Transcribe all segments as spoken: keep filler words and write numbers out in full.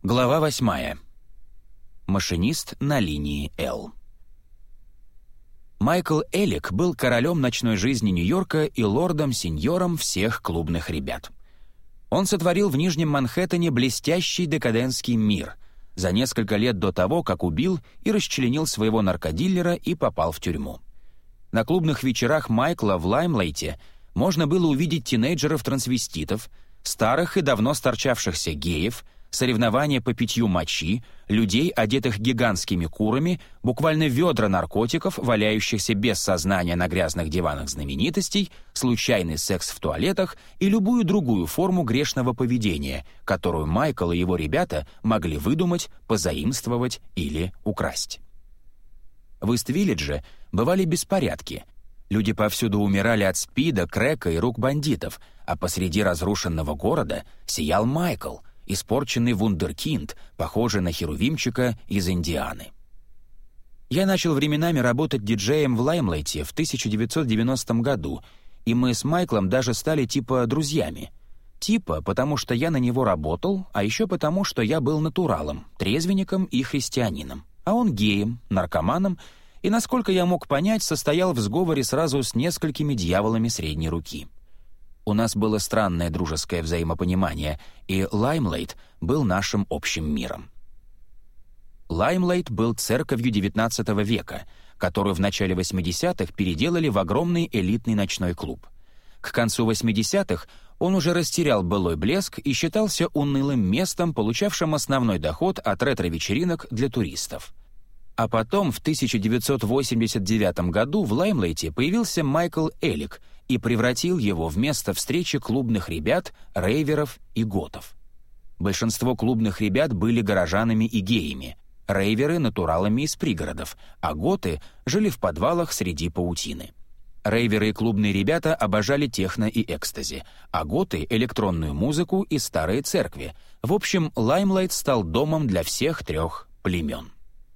Глава восьмая. Машинист на линии Л. Майкл Элик был королем ночной жизни Нью-Йорка и лордом-сеньором всех клубных ребят. Он сотворил в Нижнем Манхэттене блестящий декадентский мир за несколько лет до того, как убил и расчленил своего наркодилера и попал в тюрьму. На клубных вечерах Майкла в Лаймлейте можно было увидеть тинейджеров-трансвеститов, старых и давно сторчавшихся геев, соревнования по питью мочи, людей, одетых гигантскими курами, буквально ведра наркотиков, валяющихся без сознания на грязных диванах знаменитостей, случайный секс в туалетах и любую другую форму грешного поведения, которую Майкл и его ребята могли выдумать, позаимствовать или украсть. В Ист-Виллидже бывали беспорядки. Люди повсюду умирали от спида, крэка и рук бандитов, а посреди разрушенного города сиял Майкл — испорченный вундеркинд, похожий на херувимчика из Индианы. Я начал временами работать диджеем в Лаймлейте в тысяча девятьсот девяностом году, и мы с Майклом даже стали типа друзьями. Типа, потому что я на него работал, а еще потому, что я был натуралом, трезвенником и христианином, а он геем, наркоманом, и, насколько я мог понять, состоял в сговоре сразу с несколькими дьяволами средней руки. У нас было странное дружеское взаимопонимание, и Лаймлейт был нашим общим миром. Лаймлейт был церковью девятнадцатого века, которую в начале восьмидесятых переделали в огромный элитный ночной клуб. К концу восьмидесятых он уже растерял былой блеск и считался унылым местом, получавшим основной доход от ретро-вечеринок для туристов. А потом, в тысяча девятьсот восемьдесят девятом году в Лаймлейте появился Майкл Элик и превратил его в место встречи клубных ребят, рейверов и готов. Большинство клубных ребят были горожанами и геями, рейверы — натуралами из пригородов, а готы жили в подвалах среди паутины. Рейверы и клубные ребята обожали техно и экстази, а готы — электронную музыку и старые церкви. В общем, Лаймлейт стал домом для всех трех племен.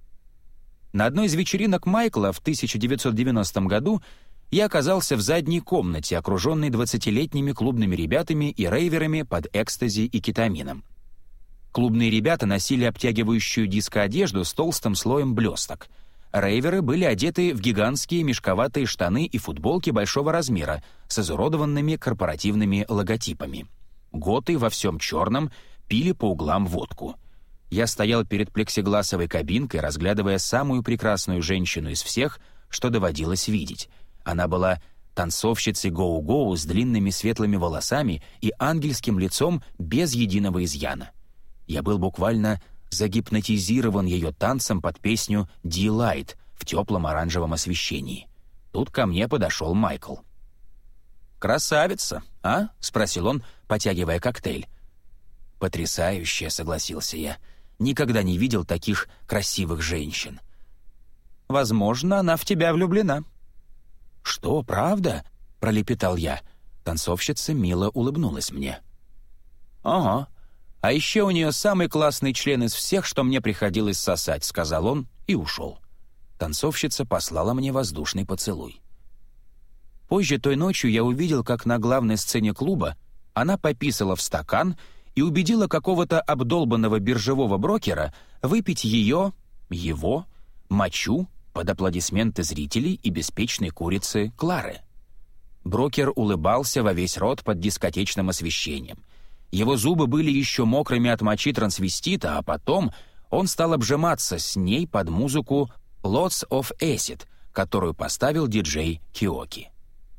На одной из вечеринок Майкла в тысяча девятьсот девяностом году я оказался в задней комнате, окруженной двадцатилетними клубными ребятами и рейверами под экстази и кетамином. Клубные ребята носили обтягивающую диско-одежду с толстым слоем блесток. Рейверы были одеты в гигантские мешковатые штаны и футболки большого размера с изуродованными корпоративными логотипами. Готы во всем черном пили по углам водку. Я стоял перед плексигласовой кабинкой, разглядывая самую прекрасную женщину из всех, что доводилось видеть. Она была танцовщицей гоу-гоу с длинными светлыми волосами и ангельским лицом без единого изъяна. Я был буквально загипнотизирован ее танцем под песню «Delight» в теплом оранжевом освещении. Тут ко мне подошел Майкл. «Красавица, а?» — спросил он, потягивая коктейль. «Потрясающе», — согласился я. «Никогда не видел таких красивых женщин». «Возможно, она в тебя влюблена». «Что, правда?» — пролепетал я. Танцовщица мило улыбнулась мне. «Ага. А еще у нее самый классный член из всех, что мне приходилось сосать», — сказал он и ушел. Танцовщица послала мне воздушный поцелуй. Позже той ночью я увидел, как на главной сцене клуба она пописала в стакан и убедила какого-то обдолбанного биржевого брокера выпить ее, его, мочу под аплодисменты зрителей и беспечной курицы Клары. Брокер улыбался во весь рот под дискотечным освещением. Его зубы были еще мокрыми от мочи трансвестита, а потом он стал обжиматься с ней под музыку «Lots of Acid», которую поставил диджей Киоки.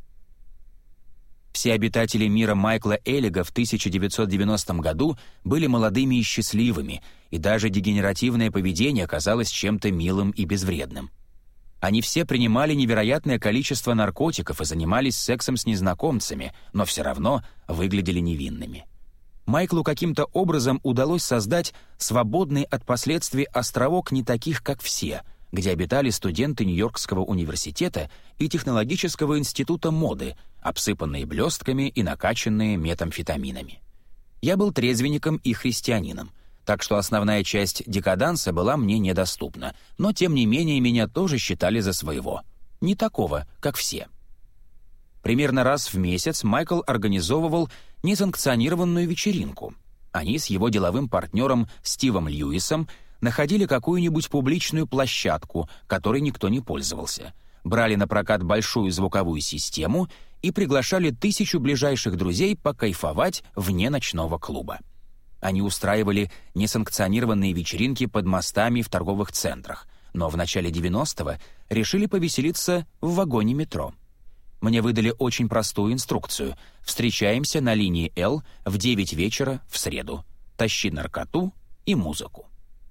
Все обитатели мира Майкла Элига в тысяча девятьсот девяностом году были молодыми и счастливыми, и даже дегенеративное поведение казалось чем-то милым и безвредным. Они все принимали невероятное количество наркотиков и занимались сексом с незнакомцами, но все равно выглядели невинными. Майклу каким-то образом удалось создать свободный от последствий островок не таких, как все, где обитали студенты Нью-Йоркского университета и технологического института моды, обсыпанные блестками и накачанные метамфетаминами. Я был трезвенником и христианином, так что основная часть декаданса была мне недоступна, но тем не менее меня тоже считали за своего. Не такого, как все. Примерно раз в месяц Майкл организовывал несанкционированную вечеринку. Они с его деловым партнером Стивом Льюисом находили какую-нибудь публичную площадку, которой никто не пользовался, брали на прокат большую звуковую систему и приглашали тысячу ближайших друзей покайфовать вне ночного клуба. Они устраивали несанкционированные вечеринки под мостами в торговых центрах, но в начале девяностого решили повеселиться в вагоне метро. Мне выдали очень простую инструкцию: встречаемся на линии Л в девять вечера в среду. Тащи наркоту и музыку.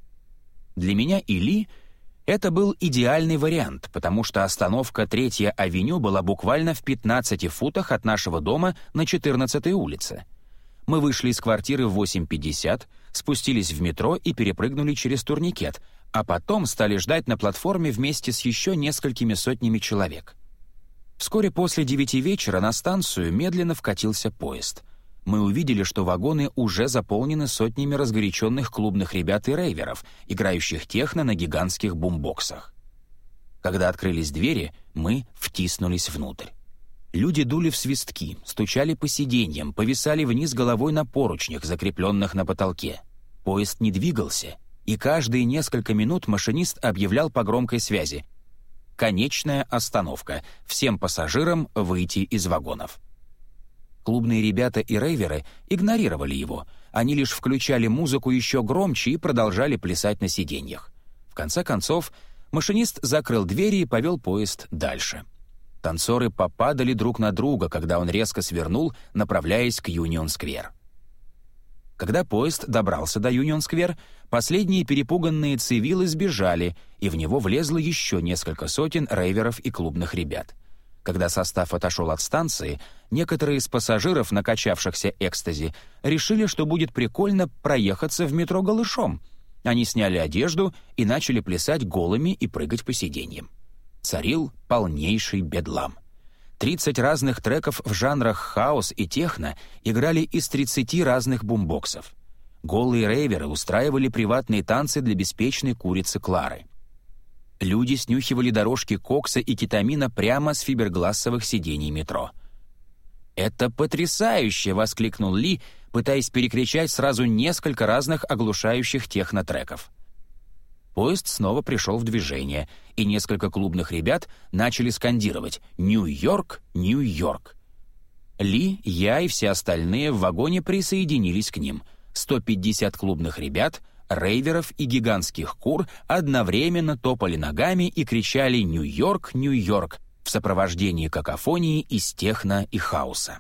Для меня и Ли это был идеальный вариант, потому что остановка Третья авеню была буквально в пятнадцати футах от нашего дома на четырнадцатой улице. Мы вышли из квартиры в восемь пятьдесят, спустились в метро и перепрыгнули через турникет, а потом стали ждать на платформе вместе с еще несколькими сотнями человек. Вскоре после девяти вечера на станцию медленно вкатился поезд. Мы увидели, что вагоны уже заполнены сотнями разгоряченных клубных ребят и рейверов, играющих техно на гигантских бумбоксах. Когда открылись двери, мы втиснулись внутрь. Люди дули в свистки, стучали по сиденьям, повисали вниз головой на поручнях, закрепленных на потолке. Поезд не двигался, и каждые несколько минут машинист объявлял по громкой связи: «Конечная остановка. Всем пассажирам выйти из вагонов». Клубные ребята и рейверы игнорировали его. Они лишь включали музыку еще громче и продолжали плясать на сиденьях. В конце концов, машинист закрыл двери и повел поезд дальше. Танцоры попадали друг на друга, когда он резко свернул, направляясь к Юнион-сквер. Когда поезд добрался до Юнион-сквер, последние перепуганные цивилы сбежали, и в него влезло еще несколько сотен рейверов и клубных ребят. Когда состав отошел от станции, некоторые из пассажиров, накачавшихся экстази, решили, что будет прикольно проехаться в метро голышом. Они сняли одежду и начали плясать голыми и прыгать по сиденьям. Царил полнейший бедлам. тридцать разных треков в жанрах хаус и техно играли из тридцати разных бумбоксов. Голые рейверы устраивали приватные танцы для беспечной курицы Клары. Люди снюхивали дорожки кокса и кетамина прямо с фиберглассовых сидений метро. «Это потрясающе!» — воскликнул Ли, пытаясь перекричать сразу несколько разных оглушающих технотреков. Поезд снова пришел в движение, и несколько клубных ребят начали скандировать «Нью-Йорк! Нью-Йорк!». Ли, я и все остальные в вагоне присоединились к ним. сто пятьдесят клубных ребят, рейверов и гигантских кур одновременно топали ногами и кричали «Нью-Йорк! Нью-Йорк!» в сопровождении какофонии из техно и хаоса.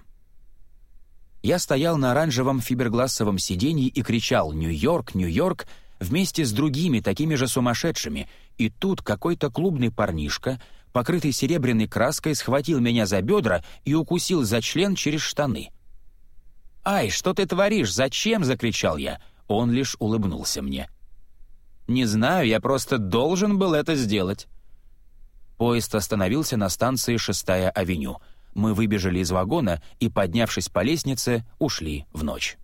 Я стоял на оранжевом фиберглассовом сиденье и кричал «Нью-Йорк! Нью-Йорк!» вместе с другими такими же сумасшедшими, и тут какой-то клубный парнишка, покрытый серебряной краской, схватил меня за бедра и укусил за член через штаны. «Ай, что ты творишь? Зачем?» — закричал я. Он лишь улыбнулся мне. «Не знаю, я просто должен был это сделать». Поезд остановился на станции Шестая авеню. Мы выбежали из вагона и, поднявшись по лестнице, ушли в ночь.